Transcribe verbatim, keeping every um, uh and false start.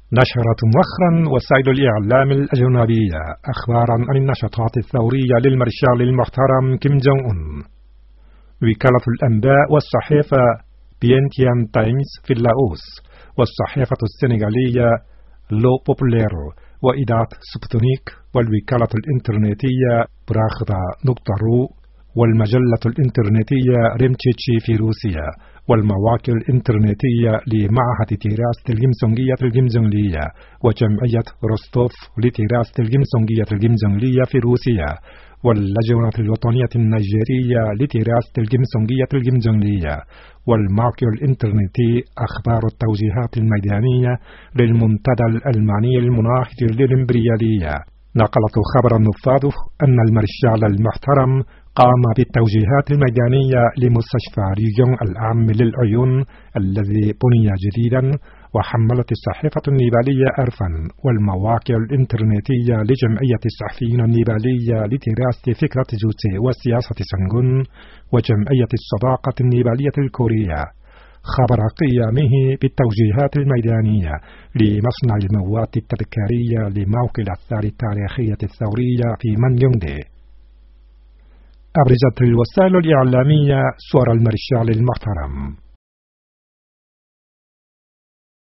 نشرت مؤخرا وسائل الإعلام الأجنبية أخبارا عن النشاطات الثورية للمارشال المحترم كيم جونغ أون. وكالة الأنباء والصحيفة بينتيان تايمز في اللاوس والصحيفة السنغالية لو بوبوليرو وإذاعة سبوتنيك والوكالة الإنترنتية براخدا نقطة رو والمجلة الإنترنتية ريمتشيتشي في روسيا والمواقع الإنترنتية لمعهد دراسة الجيمسونجية الجيمجونلية وجمعية روستوف لدراسة الجيمسونجية الجيمجونلية في روسيا واللجنة الوطنية النيجيرية لدراسة الجيمسونجية الجيمجونلية والموقع الإنترنتي أخبار التوجيهات الميدانية للمنتدى الألماني المناهض للإمبريالية. نقلت خبر النفاذ أن المارشال المحترم قام بالتوجيهات الميدانية لمستشفى ريجون العام للعيون الذي بني جديدا، وحملت الصحيفة النيبالية أرفا والمواقع الإنترنتية لجمعية الصحفيين النيبالية لدراسة فكرة جوتسي وسياسة سانغون وجمعية الصداقة النيبالية الكورية خبر قيامه بالتوجيهات الميدانية لمصنع المواد التذكارية لموقع الآثار التاريخية الثورية في مانيونغدي. أبرزت الوسائل الإعلامية صور المارشال المحترم.